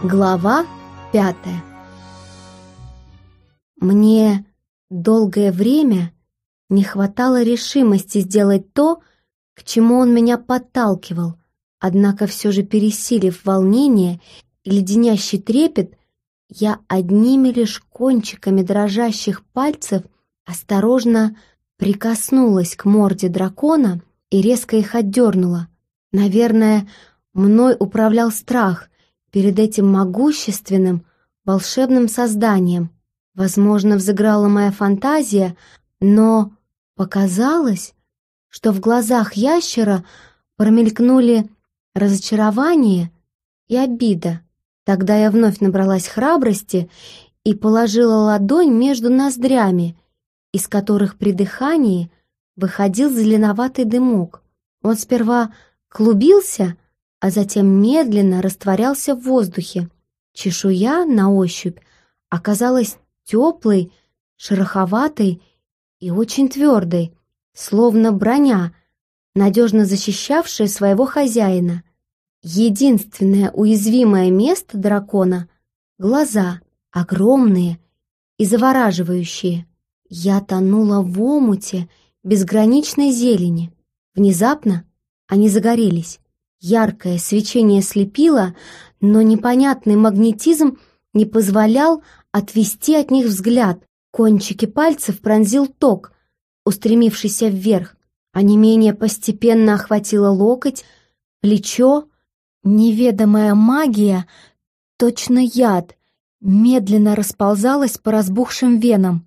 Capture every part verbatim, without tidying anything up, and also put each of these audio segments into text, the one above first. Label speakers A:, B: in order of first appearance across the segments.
A: Глава пятая. Мне долгое время не хватало решимости сделать то, к чему он меня подталкивал, однако все же, пересилив волнение и леденящий трепет, я одними лишь кончиками дрожащих пальцев осторожно прикоснулась к морде дракона и резко их отдернула. Наверное, мной управлял страх перед этим могущественным, волшебным созданием. Возможно, взыграла моя фантазия, но показалось, что в глазах ящера промелькнули разочарование и обида. Тогда я вновь набралась храбрости и положила ладонь между ноздрями, из которых при дыхании выходил зеленоватый дымок. Он сперва клубился, а затем медленно растворялся в воздухе. Чешуя на ощупь оказалась теплой, шероховатой и очень твердой, словно броня, надежно защищавшая своего хозяина. Единственное уязвимое место дракона — глаза, огромные и завораживающие. Я тонула в омуте безграничной зелени. Внезапно они загорелись. Яркое свечение слепило, но непонятный магнетизм не позволял отвести от них взгляд. Кончики пальцев пронзил ток, устремившийся вверх. Онемение постепенно охватило локоть, плечо. Неведомая магия, точно яд, медленно расползалась по разбухшим венам,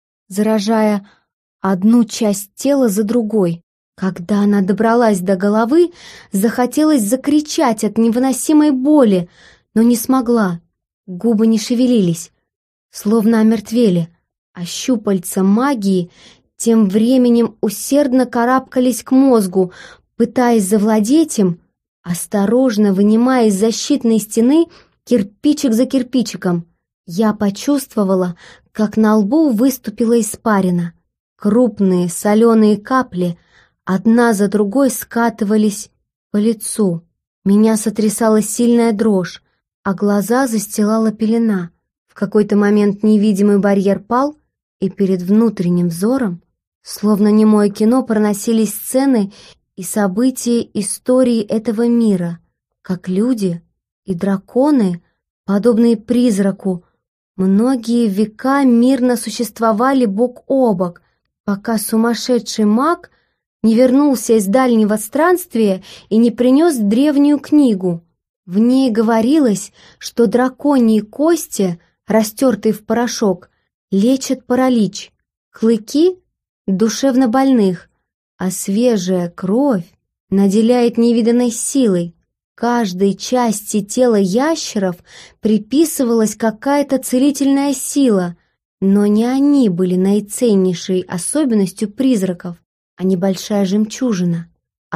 A: заражая одну часть тела за другой. Когда она добралась до головы, захотелось закричать от невыносимой боли, но не смогла. Губы не шевелились, словно омертвели, а щупальца магии тем временем усердно карабкались к мозгу, пытаясь завладеть им, осторожно вынимая из защитной стены кирпичик за кирпичиком. Я почувствовала, как на лбу выступила испарина. Крупные соленые капли одна за другой скатывались по лицу. Меня сотрясала сильная дрожь, а глаза застилала пелена. В какой-то момент невидимый барьер пал, и перед внутренним взором, словно немое кино, проносились сцены и события истории этого мира, как люди и драконы, подобные призраку, многие века мирно существовали бок о бок, пока сумасшедший маг не вернулся из дальнего странствия и не принес древнюю книгу. В ней говорилось, что драконьи кости, растертые в порошок, лечат паралич, клыки — душевнобольных, а свежая кровь наделяет невиданной силой. Каждой части тела ящеров приписывалась какая-то целительная сила, но не они были наиценнейшей особенностью призраков, а небольшая жемчужина,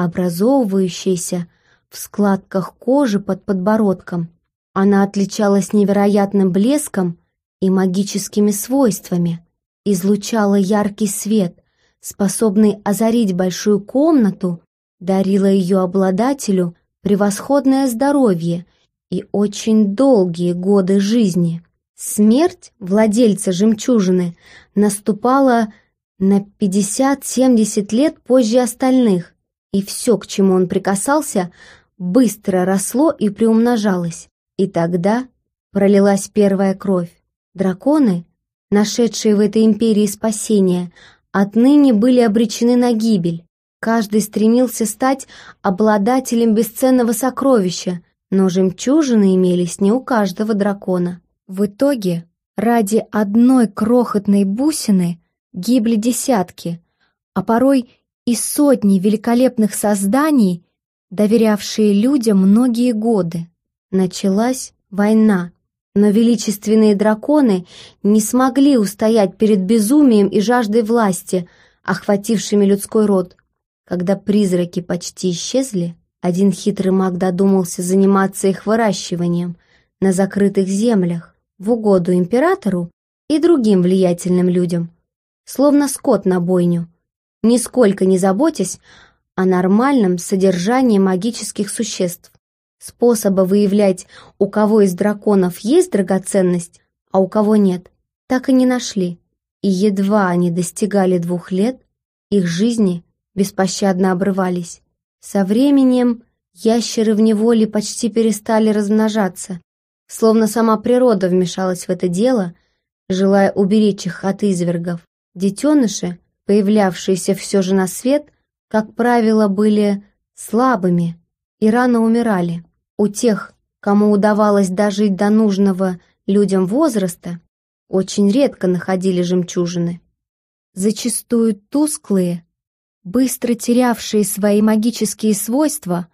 A: образовывающаяся в складках кожи под подбородком. Она отличалась невероятным блеском и магическими свойствами, излучала яркий свет, способный озарить большую комнату, дарила ее обладателю превосходное здоровье и очень долгие годы жизни. Смерть владельца жемчужины наступала на пятьдесят-семьдесят лет позже остальных, и все, к чему он прикасался, быстро росло и приумножалось. И тогда пролилась первая кровь. Драконы, нашедшие в этой империи спасение, отныне были обречены на гибель. Каждый стремился стать обладателем бесценного сокровища, но жемчужины имелись не у каждого дракона. В итоге ради одной крохотной бусины гибли десятки, а порой и сотни великолепных созданий, доверявшие людям многие годы. Началась война, но величественные драконы не смогли устоять перед безумием и жаждой власти, охватившими людской род. Когда призраки почти исчезли, один хитрый маг додумался заниматься их выращиванием на закрытых землях в угоду императору и другим влиятельным людям, словно скот на бойню, нисколько не заботясь о нормальном содержании магических существ. Способа выявлять, у кого из драконов есть драгоценность, а у кого нет, так и не нашли. И едва они достигали двух лет, их жизни беспощадно обрывались. Со временем ящеры в неволе почти перестали размножаться, словно сама природа вмешалась в это дело, желая уберечь их от извергов. Детеныши, появлявшиеся все же на свет, как правило, были слабыми и рано умирали. У тех, кому удавалось дожить до нужного людям возраста, очень редко находили жемчужины. Зачастую тусклые, быстро терявшие свои магические свойства,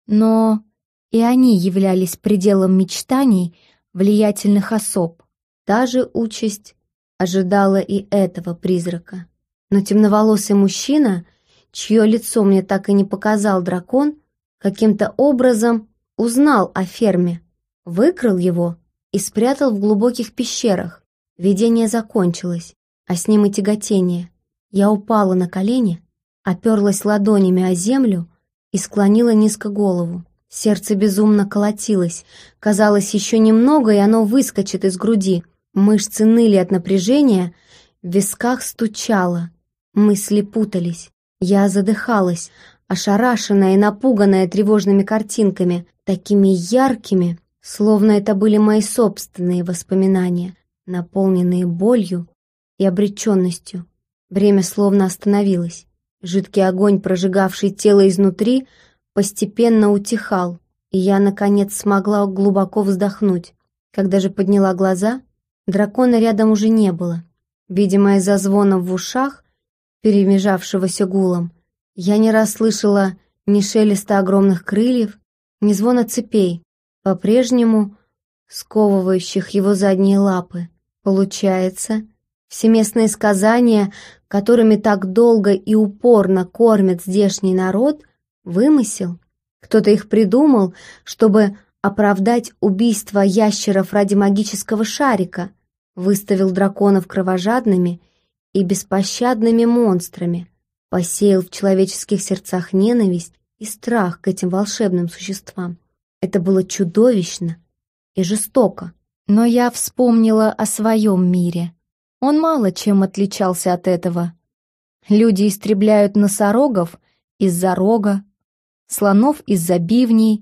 A: но и они являлись пределом мечтаний влиятельных особ. Та же участь ожидала и этого призрака. Но темноволосый мужчина, чье лицо мне так и не показал дракон, каким-то образом узнал о ферме, выкрал его и спрятал в глубоких пещерах. Видение закончилось, а с ним и тяготение. Я упала на колени, оперлась ладонями о землю и склонила низко голову. Сердце безумно колотилось. Казалось, еще немного, и оно выскочит из груди. Мышцы ныли от напряжения, в висках стучало. Мысли путались. Я задыхалась, ошарашенная и напуганная тревожными картинками, такими яркими, словно это были мои собственные воспоминания, наполненные болью и обреченностью. Время словно остановилось. Жидкий огонь, прожигавший тело изнутри, постепенно утихал, и я, наконец, смогла глубоко вздохнуть. Когда же подняла глаза, дракона рядом уже не было. Видимо, из-за звона в ушах, перемежавшегося гулом, я не раз слышала ни шелеста огромных крыльев, ни звона цепей, по-прежнему сковывающих его задние лапы. Получается, всеместные сказания, которыми так долго и упорно кормят здешний народ, вымысел. Кто-то их придумал, чтобы оправдать убийство ящеров ради магического шарика, выставил драконов кровожадными и беспощадными монстрами, посеял в человеческих сердцах ненависть и страх к этим волшебным существам. Это было чудовищно и жестоко. Но я вспомнила о своем мире. Он мало чем отличался от этого. Люди истребляют носорогов из-за рога, слонов из-за бивней,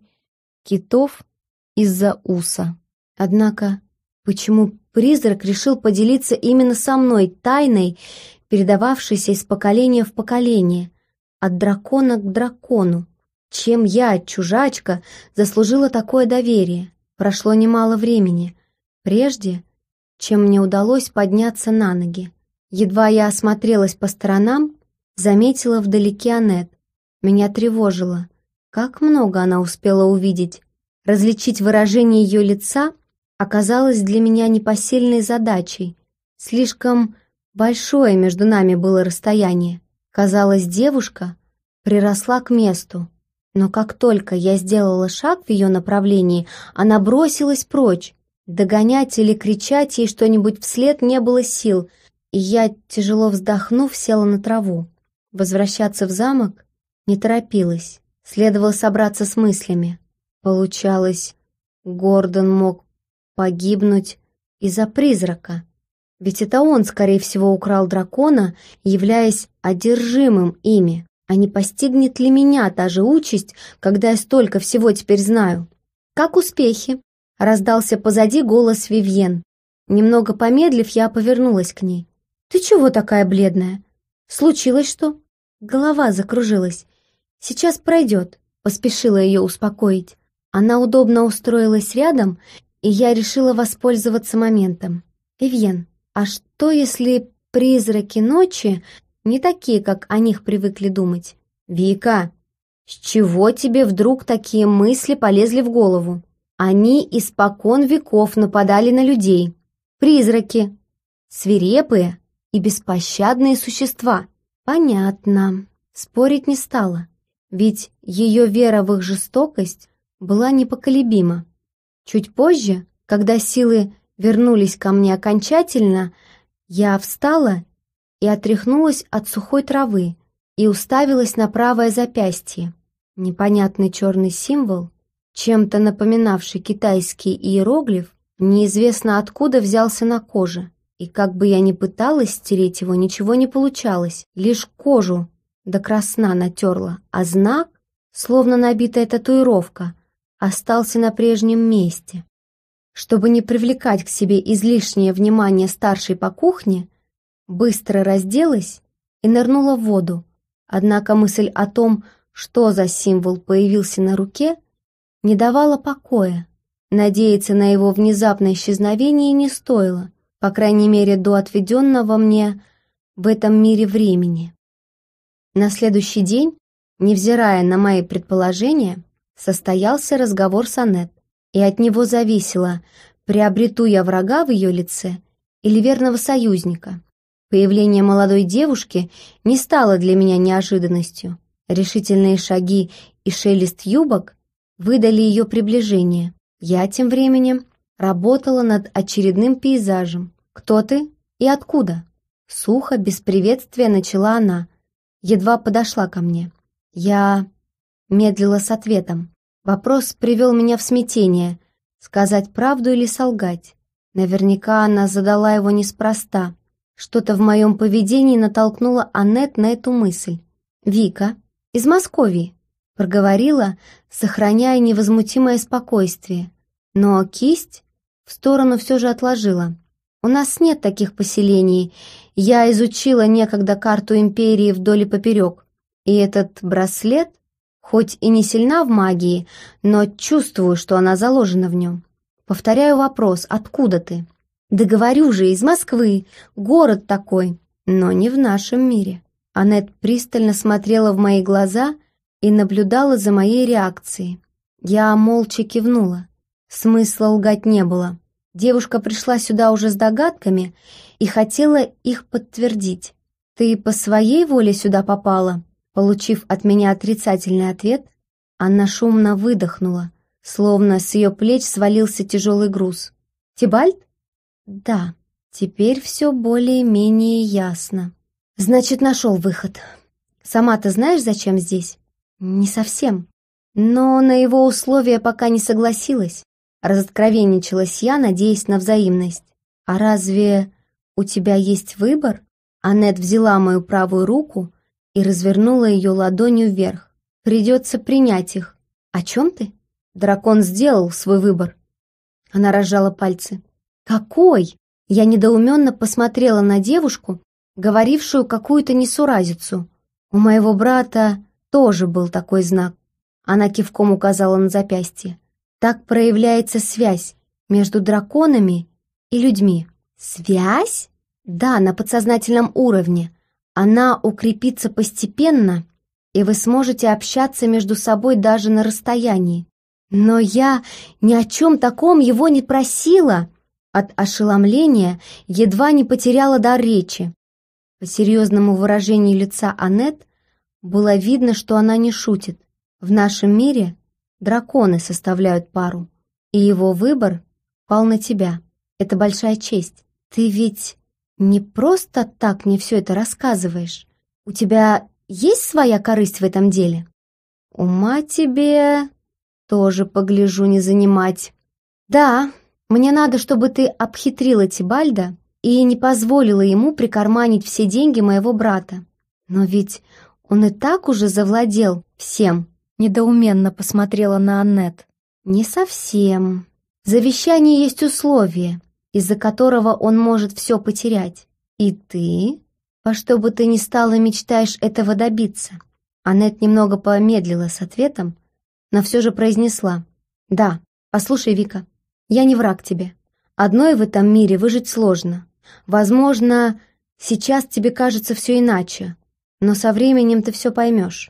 A: китов из-за уса. Однако, почему призрак решил поделиться именно со мной тайной, передававшейся из поколения в поколение, от дракона к дракону? Чем я, чужачка, заслужила такое доверие? Прошло немало времени, прежде чем мне удалось подняться на ноги. Едва я осмотрелась по сторонам, заметила вдалеке Аннет. Меня тревожило, как много она успела увидеть. Различить выражение ее лица оказалось для меня непосильной задачей. Слишком большое между нами было расстояние. Казалось, девушка приросла к месту. Но как только я сделала шаг в ее направлении, она бросилась прочь. Догонять или кричать ей что-нибудь вслед не было сил, и я, тяжело вздохнув, села на траву. Возвращаться в замок не торопилась, следовало собраться с мыслями. Получалось, Гордон мог погибнуть из-за призрака. Ведь это он, скорее всего, украл дракона, являясь одержимым ими. А не постигнет ли меня та же участь, когда я столько всего теперь знаю? «Как успехи?» — раздался позади голос Вивьен. Немного помедлив, я повернулась к ней. «Ты чего такая бледная? Случилось что?» Голова закружилась. «Сейчас пройдет», — поспешила ее успокоить. Она удобно устроилась рядом, и я решила воспользоваться моментом. «Вивьен, а что, если призраки ночи не такие, как о них привыкли думать?» «Вика, с чего тебе вдруг такие мысли полезли в голову? Они испокон веков нападали на людей. Призраки, свирепые и беспощадные существа». «Понятно». Спорить не стала, ведь ее вера в их жестокость была непоколебима. Чуть позже, когда силы вернулись ко мне окончательно, я встала и отряхнулась от сухой травы и уставилась на правое запястье. Непонятный черный символ, чем-то напоминавший китайский иероглиф, неизвестно откуда взялся на коже. И как бы я ни пыталась стереть его, ничего не получалось, лишь кожу до красна натерла, а знак, словно набитая татуировка, остался на прежнем месте. Чтобы не привлекать к себе излишнее внимание старшей по кухне, быстро разделась и нырнула в воду. Однако мысль о том, что за символ появился на руке, не давала покоя. Надеяться на его внезапное исчезновение не стоило, по крайней мере, до отведенного мне в этом мире времени. На следующий день, невзирая на мои предположения, состоялся разговор с Аннет, и от него зависело, приобрету я врага в ее лице или верного союзника. Появление молодой девушки не стало для меня неожиданностью. Решительные шаги и шелест юбок выдали ее приближение. Я тем временем работала над очередным пейзажем. «Кто ты и откуда?» Сухо, без приветствия начала она. Едва подошла ко мне. Я медлила с ответом. Вопрос привел меня в смятение. Сказать правду или солгать? Наверняка она задала его неспроста. Что-то в моем поведении натолкнуло Аннет на эту мысль. «Вика, из Московии», — проговорила, сохраняя невозмутимое спокойствие. Но кисть в сторону все же отложила. «У нас нет таких поселений. Я изучила некогда карту империи вдоль и поперек. И этот браслет, хоть и не сильна в магии, но чувствую, что она заложена в нем. Повторяю вопрос, откуда ты?» «Да говорю же, из Москвы, город такой, но не в нашем мире». Аннет пристально смотрела в мои глаза и наблюдала за моей реакцией. Я молча кивнула. Смысла лгать не было. Девушка пришла сюда уже с догадками и хотела их подтвердить. «Ты по своей воле сюда попала?» Получив от меня отрицательный ответ, она шумно выдохнула, словно с ее плеч свалился тяжелый груз. «Тибальт?» «Да, теперь все более-менее ясно. Значит, нашел выход. Сама ты знаешь, зачем здесь?» «Не совсем. Но на его условия пока не согласилась». Разоткровенничалась я, надеясь на взаимность. «А разве у тебя есть выбор?» Аннет взяла мою правую руку и развернула ее ладонью вверх. «Придется принять их». «О чем ты?» «Дракон сделал свой выбор». Она разжала пальцы. «Какой?» Я недоуменно посмотрела на девушку, говорившую какую-то несуразицу. «У моего брата тоже был такой знак». Она кивком указала на запястье. «Так проявляется связь между драконами и людьми». «Связь?» «Да, на подсознательном уровне. Она укрепится постепенно, и вы сможете общаться между собой даже на расстоянии». «Но я ни о чем таком его не просила!» От ошеломления едва не потеряла дар речи. По серьезному выражению лица Аннет было видно, что она не шутит. В нашем мире драконы составляют пару, и его выбор пал на тебя. Это большая честь. Ты ведь не просто так мне все это рассказываешь. У тебя есть своя корысть в этом деле? Ума тебе тоже, погляжу, не занимать. Да, мне надо, чтобы ты обхитрила Тибальда и не позволила ему прикарманить все деньги моего брата. Но ведь он и так уже завладел всем. Недоуменно посмотрела на Аннет. Не совсем. В завещании есть условие, из-за которого он может все потерять. И ты, во что бы ты ни стала, мечтаешь этого добиться. Аннет немного помедлила с ответом, но все же произнесла. Да, послушай, Вика, я не враг тебе. Одной в этом мире выжить сложно. Возможно, сейчас тебе кажется все иначе, но со временем ты все поймешь.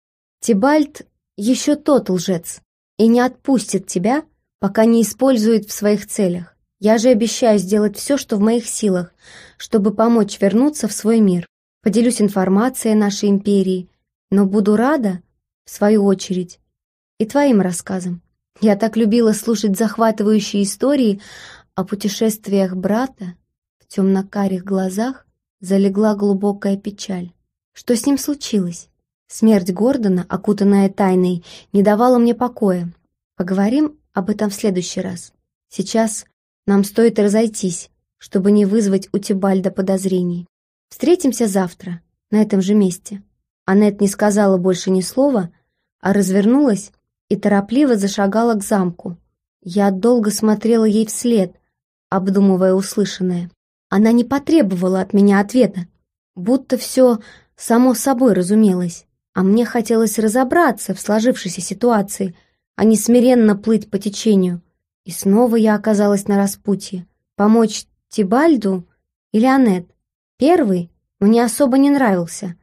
A: Тибальт еще тот лжец и не отпустит тебя, пока не использует в своих целях. Я же обещаю сделать все, что в моих силах, чтобы помочь вернуться в свой мир. Поделюсь информацией о нашей империи, но буду рада, в свою очередь, и твоим рассказам. Я так любила слушать захватывающие истории о путешествиях брата. В темно-карих глазах залегла глубокая печаль. Что с ним случилось? Смерть Гордона, окутанная тайной, не давала мне покоя. Поговорим об этом в следующий раз. Сейчас нам стоит разойтись, чтобы не вызвать у Тибальда подозрений. Встретимся завтра, на этом же месте». Аннет не сказала больше ни слова, а развернулась и торопливо зашагала к замку. Я долго смотрела ей вслед, обдумывая услышанное. Она не потребовала от меня ответа, будто все само собой разумелось, а мне хотелось разобраться в сложившейся ситуации, а не смиренно плыть по течению. И снова я оказалась на распутье. Помочь Тибальду или Аннет? Первый мне особо не нравился,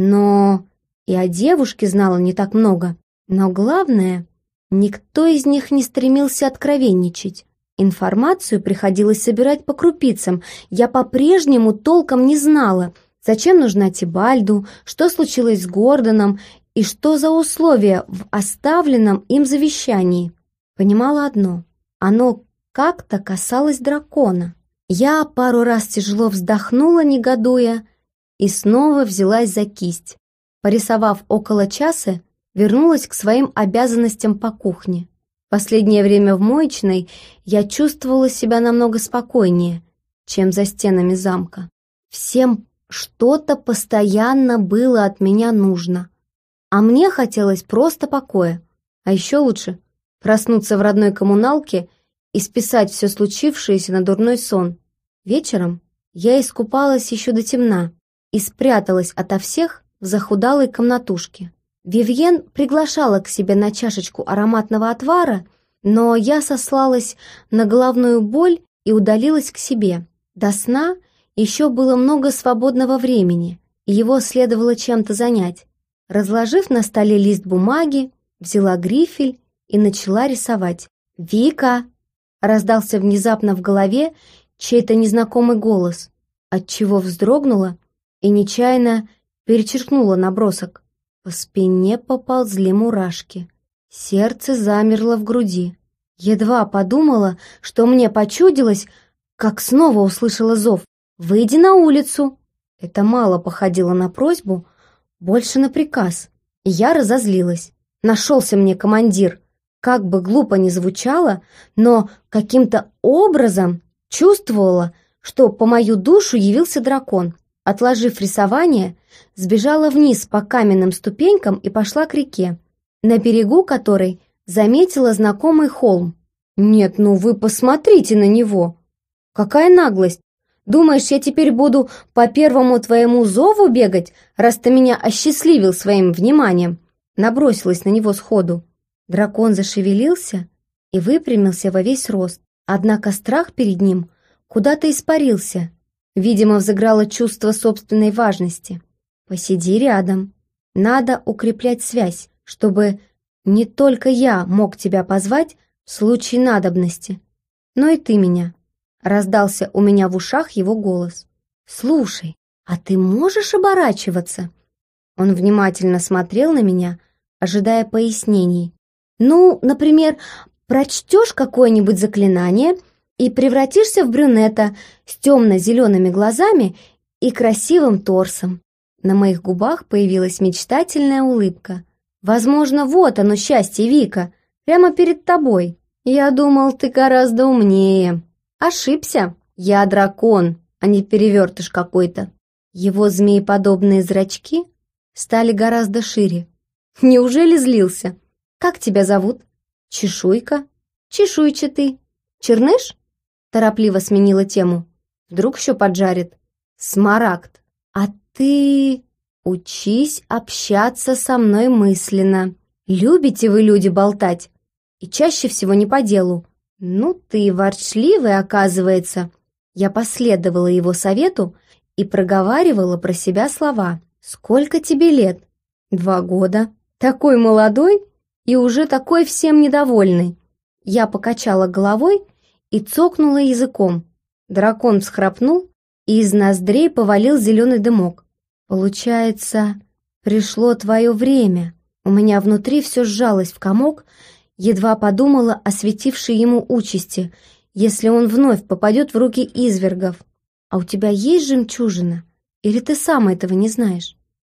A: но и о девушке знала не так много. Но главное, никто из них не стремился откровенничать. Информацию приходилось собирать по крупицам. Я по-прежнему толком не знала, зачем нужна Тибальду, что случилось с Гордоном и что за условия в оставленном им завещании. Понимала одно: оно как-то касалось дракона. Я пару раз тяжело вздохнула, негодуя, и снова взялась за кисть. Порисовав около часа, вернулась к своим обязанностям по кухне. Последнее время в моечной я чувствовала себя намного спокойнее, чем за стенами замка. Всем что-то постоянно было от меня нужно, а мне хотелось просто покоя. А еще лучше проснуться в родной коммуналке и списать все случившееся на дурной сон. Вечером я искупалась еще до темна и спряталась ото всех в захудалой комнатушке. Вивьен приглашала к себе на чашечку ароматного отвара, но я сослалась на головную боль и удалилась к себе. До сна еще было много свободного времени, и его следовало чем-то занять. Разложив на столе лист бумаги, взяла грифель и начала рисовать. «Вика!» — раздался внезапно в голове чей-то незнакомый голос, отчего вздрогнула и нечаянно перечеркнула набросок. По спине поползли мурашки. Сердце замерло в груди. Едва подумала, что мне почудилось, как снова услышала зов: «Выйди на улицу!» Это мало походило на просьбу, больше на приказ. И я разозлилась. Нашелся мне командир. Как бы глупо ни звучало, но каким-то образом чувствовала, что по мою душу явился дракон. Отложив рисование, сбежала вниз по каменным ступенькам и пошла к реке, на берегу которой заметила знакомый холм. «Нет, ну вы посмотрите на него! Какая наглость! Думаешь, я теперь буду по первому твоему зову бегать, раз ты меня осчастливил своим вниманием?» Набросилась на него сходу. Дракон зашевелился и выпрямился во весь рост, однако страх перед ним куда-то испарился. Видимо, взыграло чувство собственной важности. «Посиди рядом. Надо укреплять связь, чтобы не только я мог тебя позвать в случае надобности, но и ты меня». Раздался у меня в ушах его голос. «Слушай, а ты можешь оборачиваться?» Он внимательно смотрел на меня, ожидая пояснений. «Ну, например, прочтешь какое-нибудь заклинание и превратишься в брюнета с темно-зелеными глазами и красивым торсом». На моих губах появилась мечтательная улыбка. «Возможно, вот оно счастье, Вика, прямо перед тобой. Я думал, ты гораздо умнее. Ошибся. Я дракон, а не перевертыш какой-то». Его змееподобные зрачки стали гораздо шире. «Неужели злился? Как тебя зовут?» «Чешуйка». «Чешуйчатый». «Черныш?» Торопливо сменила тему. «Вдруг еще поджарит?» «Смарагд». «А ты...» «Учись общаться со мной мысленно. Любите вы, люди, болтать? И чаще всего не по делу». «Ну ты ворчливый, оказывается». Я последовала его совету и проговаривала про себя слова. «Сколько тебе лет?» «Два года». «Такой молодой и уже такой всем недовольный». Я покачала головой и цокнула языком. Дракон всхрапнул, и из ноздрей повалил зеленый дымок. «Получается, пришло твое время». У меня внутри все сжалось в комок, едва подумала о светившей ему участи, если он вновь попадет в руки извергов. «А у тебя есть жемчужина? Или ты сам этого не знаешь?»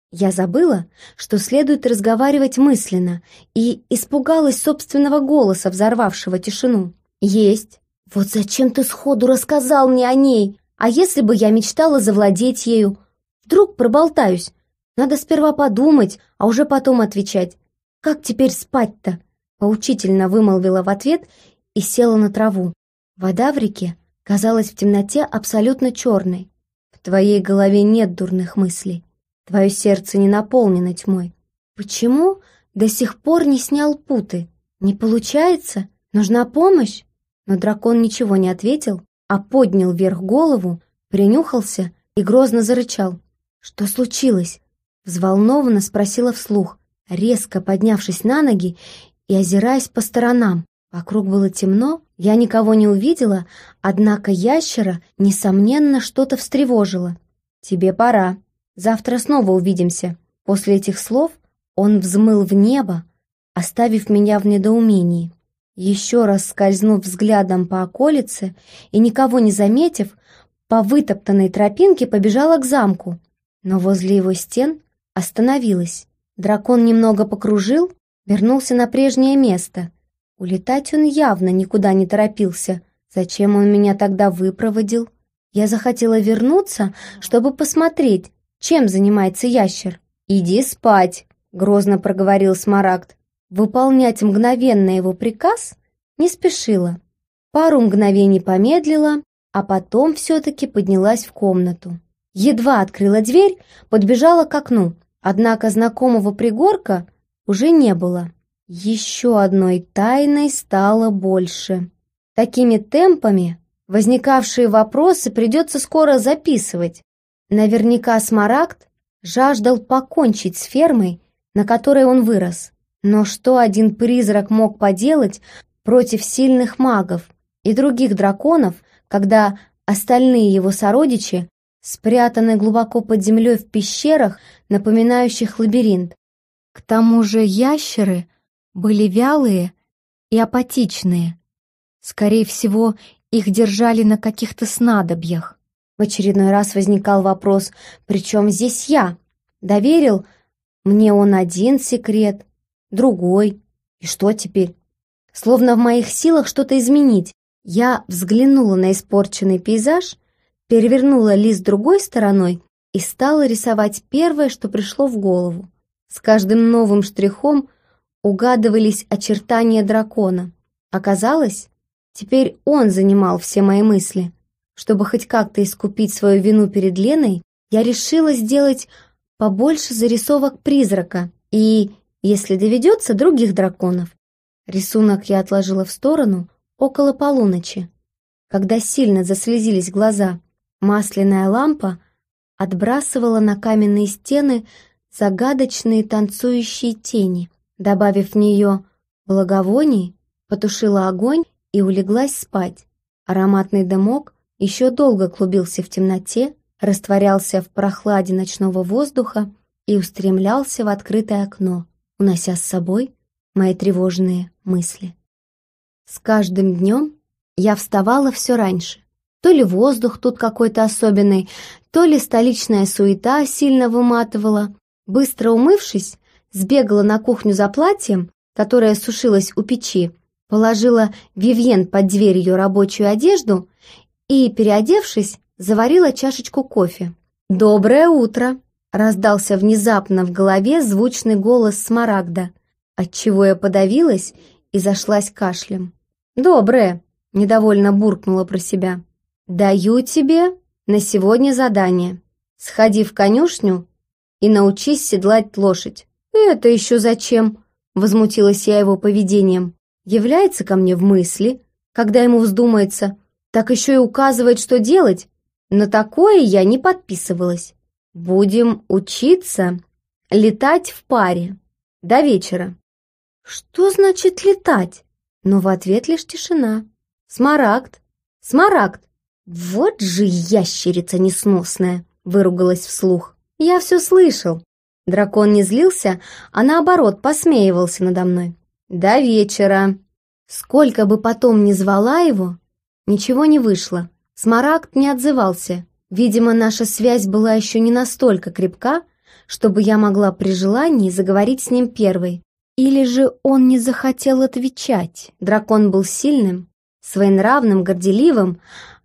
A: Я забыла, что следует разговаривать мысленно, и испугалась собственного голоса, взорвавшего тишину. «Есть. Вот зачем ты сходу рассказал мне о ней? А если бы я мечтала завладеть ею? Вдруг проболтаюсь? Надо сперва подумать, а уже потом отвечать. Как теперь спать-то?» Поучительно вымолвила в ответ и села на траву. Вода в реке казалась в темноте абсолютно черной. «В твоей голове нет дурных мыслей. Твое сердце не наполнено тьмой. Почему до сих пор не снял путы? Не получается? Нужна помощь?» Но дракон ничего не ответил, а поднял вверх голову, принюхался и грозно зарычал. «Что случилось?» Взволнованно спросила вслух, резко поднявшись на ноги и озираясь по сторонам. Вокруг было темно, я никого не увидела, однако ящера, несомненно, что-то встревожило. «Тебе пора. Завтра снова увидимся». После этих слов он взмыл в небо, оставив меня в недоумении. Еще раз скользнув взглядом по околице и никого не заметив, по вытоптанной тропинке побежала к замку, но возле его стен остановилась. Дракон немного покружил, вернулся на прежнее место. Улетать он явно никуда не торопился. Зачем он меня тогда выпроводил? Я захотела вернуться, чтобы посмотреть, чем занимается ящер. «Иди спать», — грозно проговорил Смарагд. Выполнять мгновенно его приказ не спешила. Пару мгновений помедлила, а потом все-таки поднялась в комнату. Едва открыла дверь, подбежала к окну, однако знакомого пригорка уже не было. Еще одной тайной стало больше. Такими темпами возникавшие вопросы придется скоро записывать. Наверняка Смарагд жаждал покончить с фермой, на которой он вырос. Но что один призрак мог поделать против сильных магов и других драконов, когда остальные его сородичи спрятаны глубоко под землей в пещерах, напоминающих лабиринт? К тому же ящеры были вялые и апатичные. Скорее всего, их держали на каких-то снадобьях. В очередной раз возникал вопрос: при чем здесь я? Доверил мне он один секрет, другой. И что теперь? Словно в моих силах что-то изменить. Я взглянула на испорченный пейзаж, перевернула лист другой стороной и стала рисовать первое, что пришло в голову. С каждым новым штрихом угадывались очертания дракона. Оказалось, теперь он занимал все мои мысли. Чтобы хоть как-то искупить свою вину перед Леной, я решила сделать побольше зарисовок призрака и, если доведется, других драконов. Рисунок я отложила в сторону около полуночи. Когда сильно заслезились глаза, масляная лампа отбрасывала на каменные стены загадочные танцующие тени. Добавив в нее благовоний, потушила огонь и улеглась спать. Ароматный дымок еще долго клубился в темноте, растворялся в прохладе ночного воздуха и устремлялся в открытое окно, унося с собой мои тревожные мысли. С каждым днем я вставала все раньше. То ли воздух тут какой-то особенный, то ли столичная суета сильно выматывала. Быстро умывшись, сбегала на кухню за платьем, которое сушилось у печи, положила Вивьен под дверь ее рабочую одежду и, переодевшись, заварила чашечку кофе. «Доброе утро!» — раздался внезапно в голове звучный голос Смарагда, отчего я подавилась и зашлась кашлем. «Доброе!» — недовольно буркнула про себя. «Даю тебе на сегодня задание. Сходи в конюшню и научись седлать лошадь». «Это еще зачем?» — возмутилась я его поведением. Является ко мне в мысли, когда ему вздумается, так еще и указывает, что делать. На такое я не подписывалась. «Будем учиться летать в паре до вечера». «Что значит летать?» Но в ответ лишь тишина. «Смарагд! Смарагд! Вот же ящерица несносная!» — выругалась вслух. «Я все слышал». Дракон не злился, а наоборот посмеивался надо мной. «До вечера». Сколько бы потом ни звала его, ничего не вышло. Смарагд не отзывался. Видимо, наша связь была еще не настолько крепка, чтобы я могла при желании заговорить с ним первой. Или же он не захотел отвечать. Дракон был сильным, своенравным, горделивым,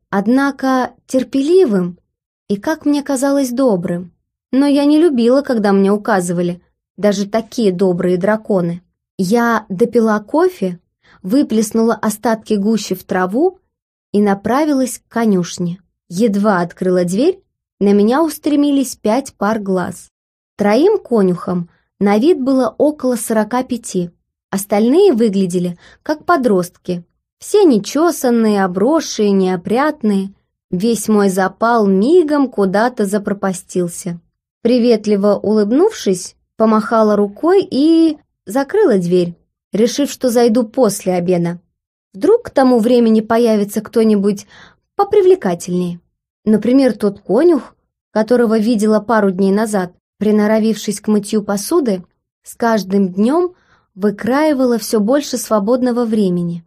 A: однако терпеливым и, как мне казалось, добрым. Но я не любила, когда мне указывали даже такие добрые драконы. Я допила кофе, выплеснула остатки гущи в траву и направилась к конюшне. Едва открыла дверь, на меня устремились пять пар глаз. Троим конюхам на вид было около сорока пяти. Остальные выглядели как подростки. Все нечесанные, обросшие, неопрятные. Весь мой запал мигом куда-то запропастился. Приветливо улыбнувшись, помахала рукой и закрыла дверь, решив, что зайду после обеда. Вдруг к тому времени появится кто-нибудь попривлекательнее. Например, тот конюх, которого видела пару дней назад, приноровившись к мытью посуды, с каждым днем выкраивала все больше свободного времени.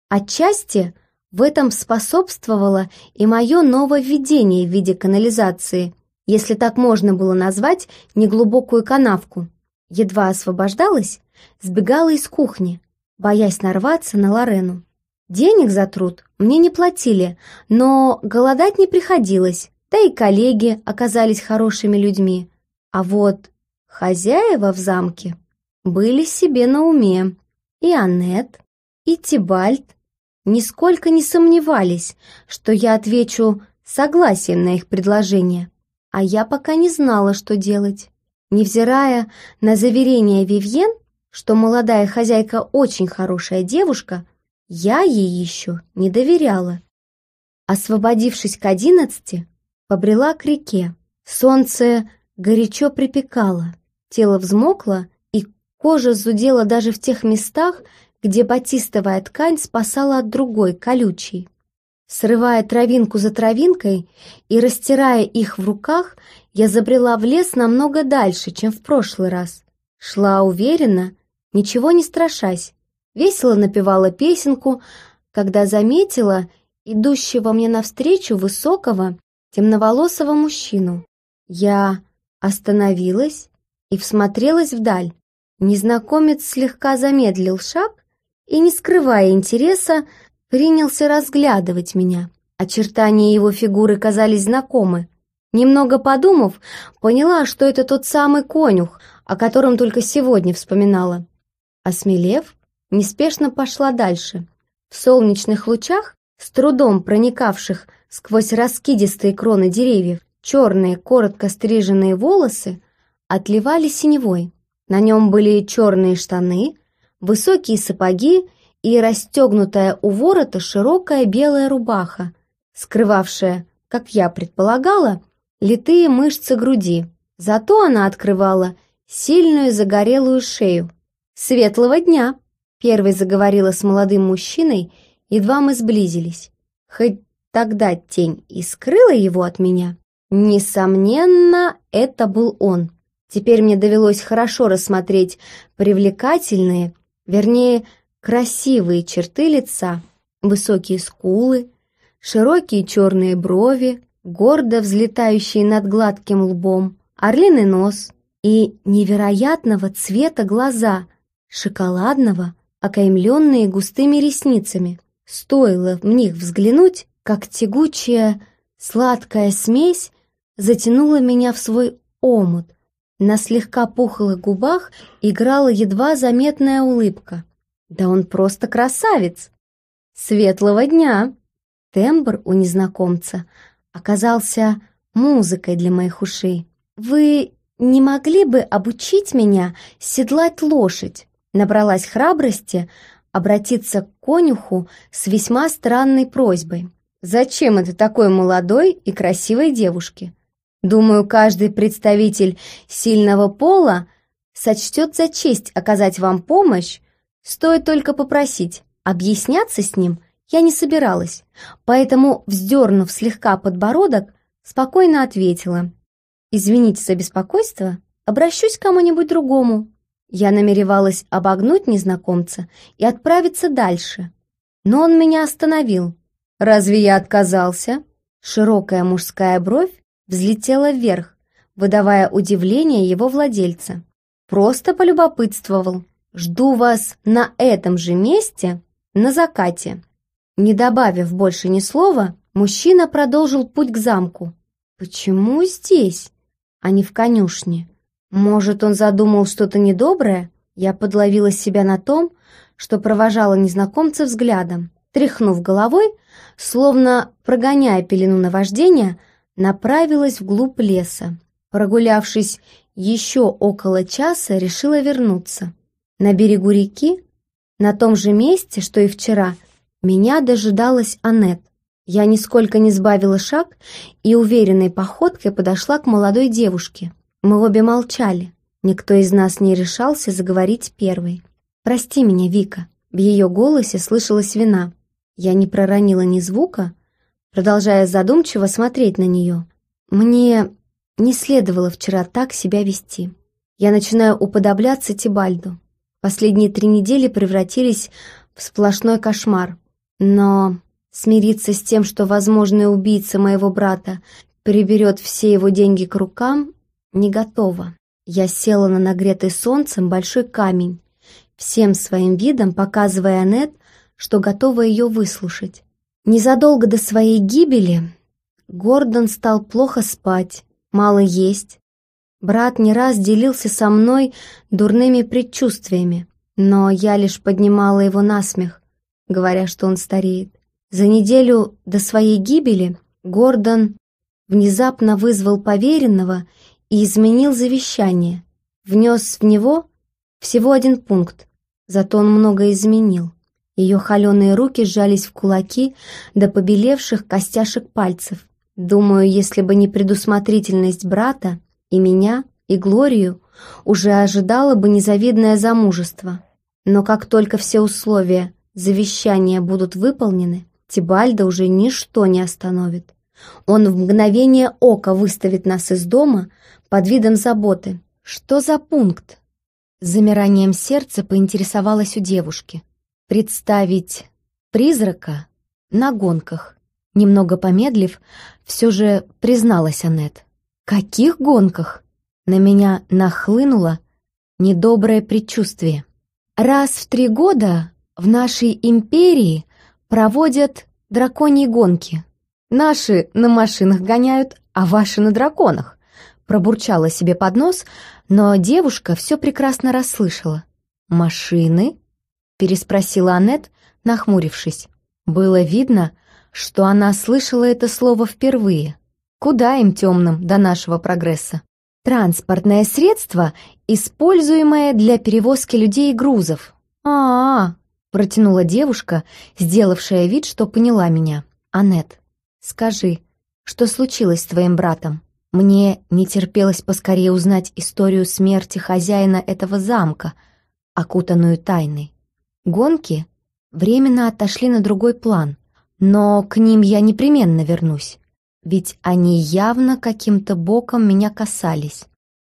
A: Отчасти в этом способствовало и мое нововведение в виде канализации, если так можно было назвать неглубокую канавку. Едва освобождалась, сбегала из кухни, боясь нарваться на Лорену. Денег за труд мне не платили, но голодать не приходилось, да и коллеги оказались хорошими людьми. А вот хозяева в замке были себе на уме. И Аннет, и Тибальт нисколько не сомневались, что я отвечу согласием на их предложение, а я пока не знала, что делать. Невзирая на заверение Вивьен, что молодая хозяйка очень хорошая девушка, я ей еще не доверяла. Освободившись к одиннадцати, побрела к реке. Солнце горячо припекало, тело взмокло, и кожа зудела даже в тех местах, где батистовая ткань спасала от другой, колючей. Срывая травинку за травинкой и растирая их в руках, я забрела в лес намного дальше, чем в прошлый раз. Шла уверенно, ничего не страшась, весело напевала песенку, когда заметила идущего мне навстречу высокого, темноволосого мужчину. Я остановилась и всмотрелась вдаль. Незнакомец слегка замедлил шаг и, не скрывая интереса, принялся разглядывать меня. Очертания его фигуры казались знакомы. Немного подумав, поняла, что это тот самый конюх, о котором только сегодня вспоминала. Осмелев, неспешно пошла дальше. В солнечных лучах, с трудом проникавших сквозь раскидистые кроны деревьев, черные, коротко стриженные волосы отливали синевой. На нем были черные штаны, высокие сапоги и расстегнутая у ворота широкая белая рубаха, скрывавшая, как я предполагала, литые мышцы груди. Зато она открывала сильную загорелую шею. «Светлого дня!» — первой заговорила с молодым мужчиной, едва мы сблизились. Хоть тогда тень и скрыла его от меня, несомненно, это был он. Теперь мне довелось хорошо рассмотреть привлекательные, вернее, красивые черты лица, высокие скулы, широкие черные брови, гордо взлетающие над гладким лбом, орлиный нос и невероятного цвета глаза, шоколадного, окаймленные густыми ресницами. Стоило в них взглянуть, как тягучая, сладкая смесь затянула меня в свой омут. На слегка пухлых губах играла едва заметная улыбка. Да он просто красавец! Светлого дня! Тембр у незнакомца оказался музыкой для моих ушей. «Вы не могли бы обучить меня седлать лошадь?» Набралась храбрости обратиться к конюху с весьма странной просьбой. «Зачем это такой молодой и красивой девушке? Думаю, каждый представитель сильного пола сочтет за честь оказать вам помощь, стоит только попросить. Объясняться с ним я не собиралась, поэтому, вздернув слегка подбородок, спокойно ответила: «Извините за беспокойство, обращусь к кому-нибудь другому». Я намеревалась обогнуть незнакомца и отправиться дальше, но он меня остановил. «Разве я отказался?» Широкая мужская бровь взлетела вверх, выдавая удивление его владельца. «Просто полюбопытствовал. Жду вас на этом же месте на закате». Не добавив больше ни слова, мужчина продолжил путь к замку. «Почему здесь, а не в конюшне? Может, он задумал что-то недоброе?» Я подловила себя на том, что провожала незнакомца взглядом. Тряхнув головой, словно прогоняя пелену наваждения, направилась вглубь леса. Прогулявшись еще около часа, решила вернуться. На берегу реки, на том же месте, что и вчера, меня дожидалась Аннет. Я нисколько не сбавила шаг и уверенной походкой подошла к молодой девушке. Мы обе молчали. Никто из нас не решался заговорить первой. «Прости меня, Вика». В ее голосе слышалась вина. Я не проронила ни звука, продолжая задумчиво смотреть на нее. Мне не следовало вчера так себя вести. Я начинаю уподобляться Тибальду. Последние три недели превратились в сплошной кошмар. Но смириться с тем, что возможный убийца моего брата приберет все его деньги к рукам, не готова. Я села на нагретый солнцем большой камень, всем своим видом показывая Аннет, что готова ее выслушать. Незадолго до своей гибели Гордон стал плохо спать, мало есть. Брат не раз делился со мной дурными предчувствиями, но я лишь поднимала его на смех, говоря, что он стареет. За неделю до своей гибели Гордон внезапно вызвал поверенного и изменил завещание. Внес в него всего один пункт, зато он многое изменил. Ее холеные руки сжались в кулаки до побелевших костяшек пальцев. Думаю, если бы не предусмотрительность брата, и меня, и Глорию, уже ожидало бы незавидное замужество. Но как только все условия завещания будут выполнены, Тибальда уже ничто не остановит. Он в мгновение ока выставит нас из дома под видом заботы. Что за пункт? С замиранием сердца поинтересовалась у девушки. Представить призрака на гонках. Немного помедлив, все же призналась Аннет. Каких гонках? На меня нахлынуло недоброе предчувствие. Раз в три года в нашей империи проводят драконьи гонки. Наши на машинах гоняют, а ваши на драконах. Пробурчала себе под нос, но девушка все прекрасно расслышала. «Машины?» — переспросила Аннет, нахмурившись. Было видно, что она слышала это слово впервые. Куда им темным до нашего прогресса? Транспортное средство, используемое для перевозки людей и грузов. А-а-а, протянула девушка, сделавшая вид, что поняла меня. Аннет, скажи, что случилось с твоим братом? Мне не терпелось поскорее узнать историю смерти хозяина этого замка, окутанную тайной. Гонки временно отошли на другой план, но к ним я непременно вернусь, ведь они явно каким-то боком меня касались.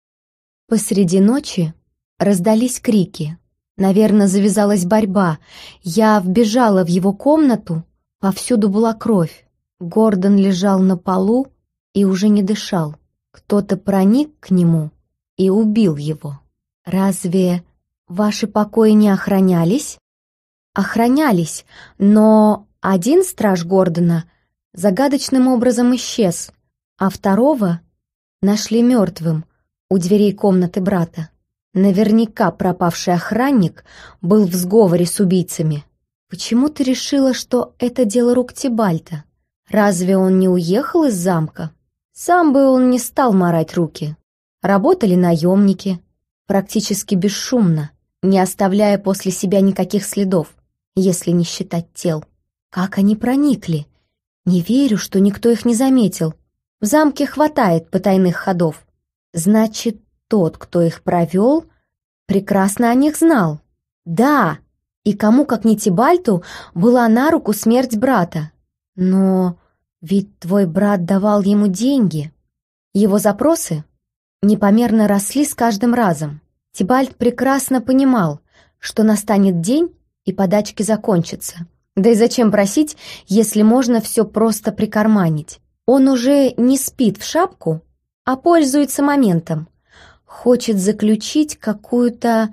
A: Посреди ночи раздались крики. Наверное, завязалась борьба. Я вбежала в его комнату, повсюду была кровь. Гордон лежал на полу и уже не дышал. Кто-то проник к нему и убил его. Разве ваши покои не охранялись? Охранялись, но один страж Гордона загадочным образом исчез, а второго нашли мертвым у дверей комнаты брата. Наверняка пропавший охранник был в сговоре с убийцами. Почему ты решила, что это дело рук Тибальта? Разве он не уехал из замка? Сам бы он не стал марать руки. Работали наемники, практически бесшумно, не оставляя после себя никаких следов, если не считать тел. Как они проникли? Не верю, что никто их не заметил. В замке хватает потайных ходов. Значит, тот, кто их провел, прекрасно о них знал. Да, и кому, как не Тибальту, была на руку смерть брата. Но ведь твой брат давал ему деньги. Его запросы непомерно росли с каждым разом. Тибальт прекрасно понимал, что настанет день, и подачки закончатся. Да и зачем просить, если можно все просто прикарманить? Он уже не спит в шапку, а пользуется моментом. Хочет заключить какую-то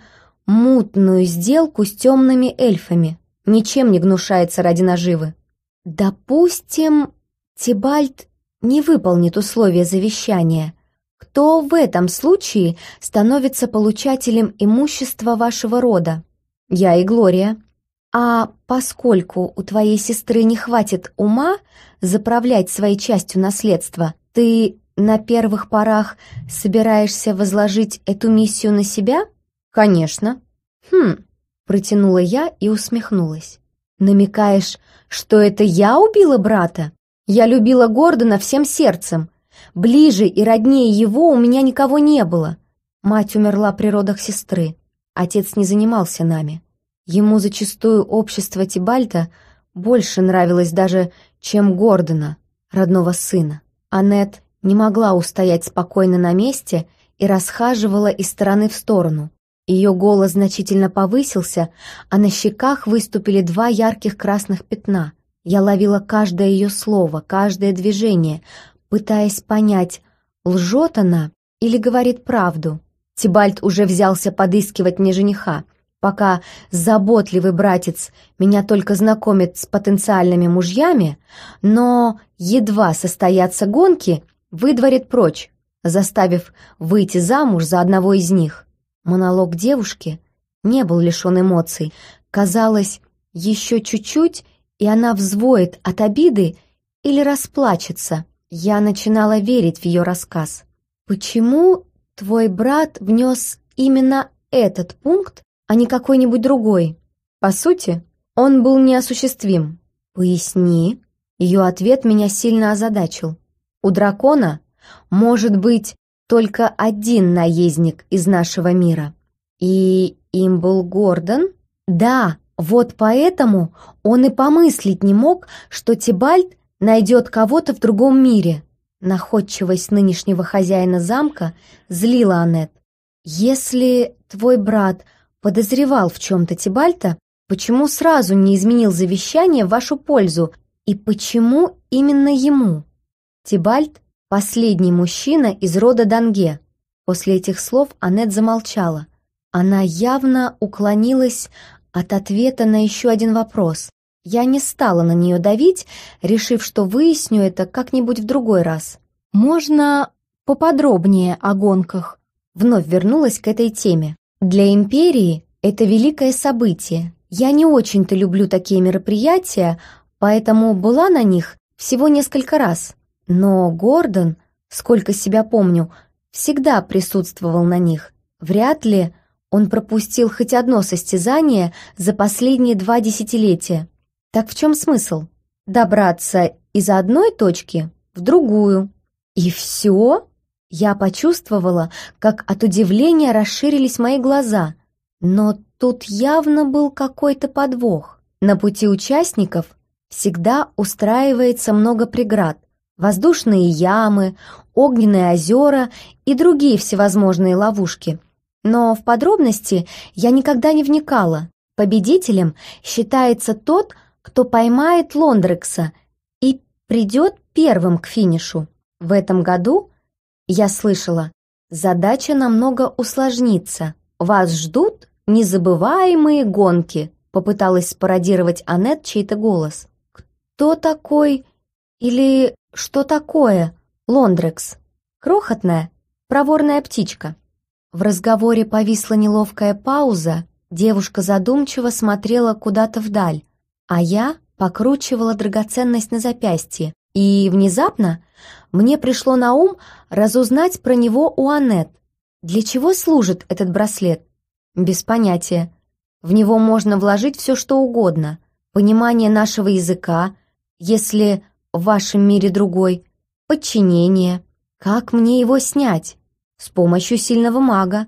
A: мутную сделку с темными эльфами, ничем не гнушается ради наживы. Допустим, Тибальт не выполнит условия завещания. Кто в этом случае становится получателем имущества вашего рода? Я и Глория. А поскольку у твоей сестры не хватит ума заправлять своей частью наследства, ты на первых порах собираешься возложить эту миссию на себя? Конечно. Хм, протянула я и усмехнулась. Намекаешь, что это я убила брата? Я любила Гордона всем сердцем. Ближе и роднее его у меня никого не было. Мать умерла при родах сестры. Отец не занимался нами. Ему зачастую общество Тибальта больше нравилось даже, чем Гордона, родного сына. Аннет не могла устоять спокойно на месте и расхаживала из стороны в сторону. Ее голос значительно повысился, а на щеках выступили два ярких красных пятна. Я ловила каждое ее слово, каждое движение, пытаясь понять, лжет она или говорит правду. Тибальт уже взялся подыскивать мне жениха. Пока заботливый братец меня только знакомит с потенциальными мужьями, но едва состоятся гонки, выдворит прочь, заставив выйти замуж за одного из них. Монолог девушки не был лишен эмоций. Казалось, еще чуть-чуть, и она взвоет от обиды или расплачется. Я начинала верить в ее рассказ. «Почему твой брат внес именно этот пункт, а не какой-нибудь другой? По сути, он был неосуществим». «Поясни». Ее ответ меня сильно озадачил. «У дракона может быть только один наездник из нашего мира. И им был Гордон?» «Да, вот поэтому он и помыслить не мог, что Тибальт найдет кого-то в другом мире». Находчивость нынешнего хозяина замка злила Аннет. «Если твой брат подозревал в чем-то Тибальта, почему сразу не изменил завещание в вашу пользу, и почему именно ему?» Тибальт — последний мужчина из рода Данге. После этих слов Аннет замолчала. Она явно уклонилась от ответа на еще один вопрос. Я не стала на нее давить, решив, что выясню это как-нибудь в другой раз. «Можно поподробнее о гонках?» Вновь вернулась к этой теме. «Для империи это великое событие. Я не очень-то люблю такие мероприятия, поэтому была на них всего несколько раз. Но Гордон, сколько себя помню, всегда присутствовал на них. Вряд ли он пропустил хоть одно состязание за последние два десятилетия. Так в чем смысл? Добраться из одной точки в другую. И все?» Я почувствовала, как от удивления расширились мои глаза. Но тут явно был какой-то подвох. На пути участников всегда устраивается много преград. Воздушные ямы, огненные озера и другие всевозможные ловушки. Но в подробности я никогда не вникала. Победителем считается тот, кто поймает Лондрекса и придет первым к финишу. В этом году, я слышала, задача намного усложнится. Вас ждут незабываемые гонки, попыталась спародировать Аннет чей-то голос. Кто такой или что такое Лондрекс? Крохотная, проворная птичка. В разговоре повисла неловкая пауза, девушка задумчиво смотрела куда-то вдаль, а я покручивала драгоценность на запястье, и внезапно мне пришло на ум разузнать про него у Аннет. Для чего служит этот браслет? Без понятия. В него можно вложить все, что угодно. Понимание нашего языка, если в вашем мире другой, подчинение. Как мне его снять? С помощью сильного мага.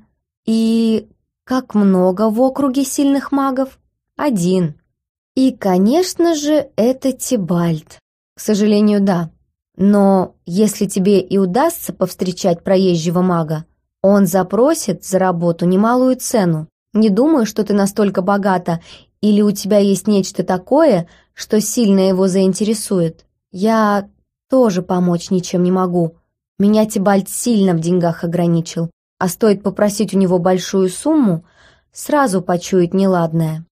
A: И как много в округе сильных магов? Один. И, конечно же, это Тибальт. К сожалению, да. Но если тебе и удастся повстречать проезжего мага, он запросит за работу немалую цену. Не думаю, что ты настолько богата, или у тебя есть нечто такое, что сильно его заинтересует. Я тоже помочь ничем не могу. Меня Тибальт сильно в деньгах ограничил, а стоит попросить у него большую сумму, сразу почует неладное.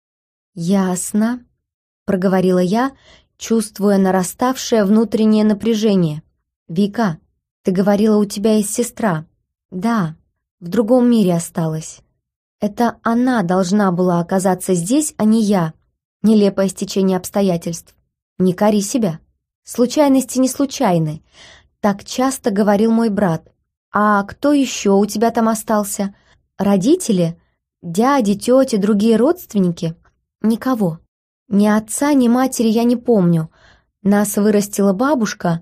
A: «Ясно», — проговорила я, чувствуя нараставшее внутреннее напряжение. «Вика, ты говорила, у тебя есть сестра». «Да, в другом мире осталась. Это она должна была оказаться здесь, а не я. Нелепое стечение обстоятельств. Не кори себя. Случайности не случайны. Так часто говорил мой брат. А кто еще у тебя там остался? Родители? Дяди, тети, другие родственники?» «Никого. Ни отца, ни матери я не помню. Нас вырастила бабушка,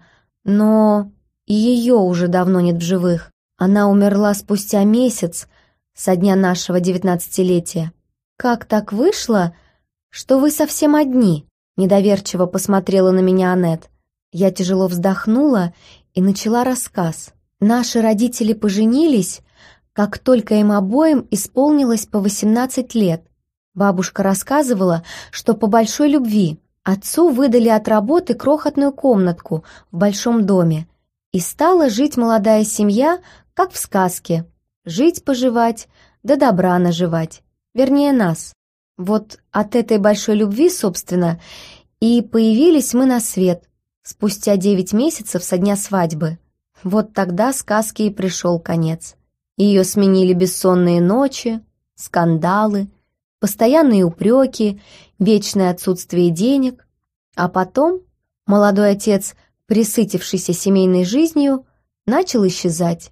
A: но и ее уже давно нет в живых. Она умерла спустя месяц со дня нашего девятнадцатилетия. Как так вышло, что вы совсем одни?» Недоверчиво посмотрела на меня Аннет. Я тяжело вздохнула и начала рассказ. Наши родители поженились, как только им обоим исполнилось по восемнадцать лет. Бабушка рассказывала, что по большой любви отцу выдали от работы крохотную комнатку в большом доме, и стала жить молодая семья, как в сказке. Жить-поживать, да добра наживать. Вернее, нас. Вот от этой большой любви, собственно, и появились мы на свет, спустя девять месяцев со дня свадьбы. Вот тогда сказке и пришел конец. Ее сменили бессонные ночи, скандалы, постоянные упреки, вечное отсутствие денег. А потом молодой отец, пресытившийся семейной жизнью, начал исчезать.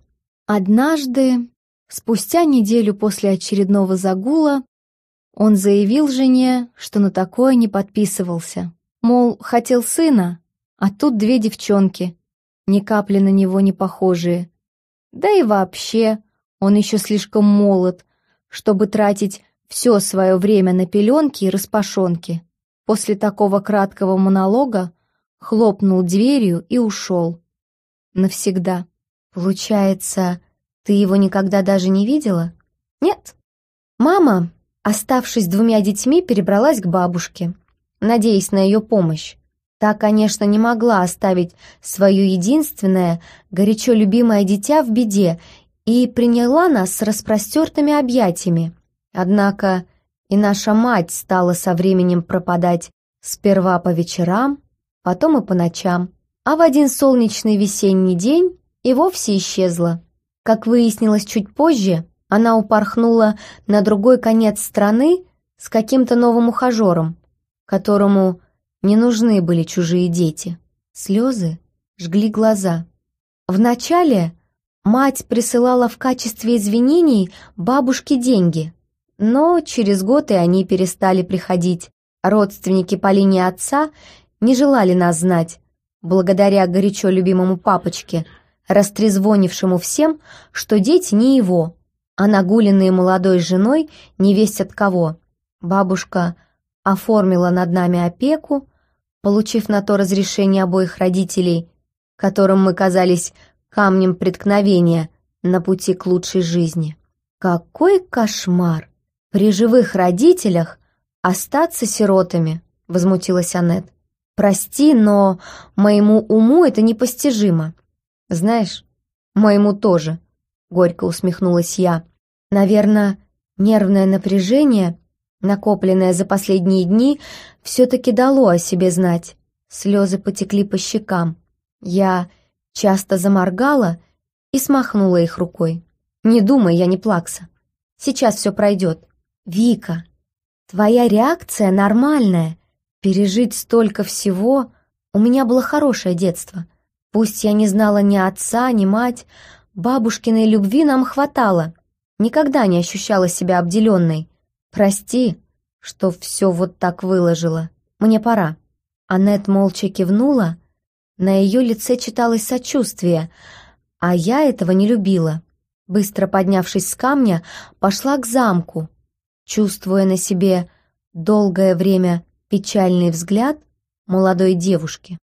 A: Однажды, спустя неделю после очередного загула, он заявил жене, что на такое не подписывался. Мол, хотел сына, а тут две девчонки, ни капли на него не похожие. Да и вообще, он еще слишком молод, чтобы тратить все свое время на пеленки и распашонки. После такого краткого монолога хлопнул дверью и ушел. Навсегда. Получается, ты его никогда даже не видела? Нет. Мама, оставшись двумя детьми, перебралась к бабушке, надеясь на ее помощь. Та, конечно, не могла оставить свое единственное, горячо любимое дитя в беде и приняла нас с распростертыми объятиями. Однако и наша мать стала со временем пропадать сперва по вечерам, потом и по ночам, а в один солнечный весенний день и вовсе исчезла. Как выяснилось чуть позже, она упорхнула на другой конец страны с каким-то новым ухажером, которому не нужны были чужие дети. Слезы жгли глаза. Вначале мать присылала в качестве извинений бабушке деньги, но через год и они перестали приходить. Родственники по линии отца не желали нас знать, благодаря горячо любимому папочке, растрезвонившему всем, что дети не его, а нагуленные молодой женой невесть от кого. Бабушка оформила над нами опеку, получив на то разрешение обоих родителей, которым мы казались камнем преткновения на пути к лучшей жизни. Какой кошмар! При живых родителях остаться сиротами, возмутилась Аннет. Прости, но моему уму это непостижимо. Знаешь, моему тоже, горько усмехнулась я. Наверное, нервное напряжение, накопленное за последние дни, все-таки дало о себе знать. Слезы потекли по щекам. Я часто заморгала и смахнула их рукой. Не думай, я не плакса. Сейчас все пройдет. Вика, твоя реакция нормальная. Пережить столько всего. У меня было хорошее детство. Пусть я не знала ни отца, ни мать, бабушкиной любви нам хватало. Никогда не ощущала себя обделенной. Прости, что все вот так выложила. Мне пора». Аннет молча кивнула. На ее лице читалось сочувствие, а я этого не любила. Быстро поднявшись с камня, пошла к замку, чувствуя на себе долгое время печальный взгляд молодой девушки.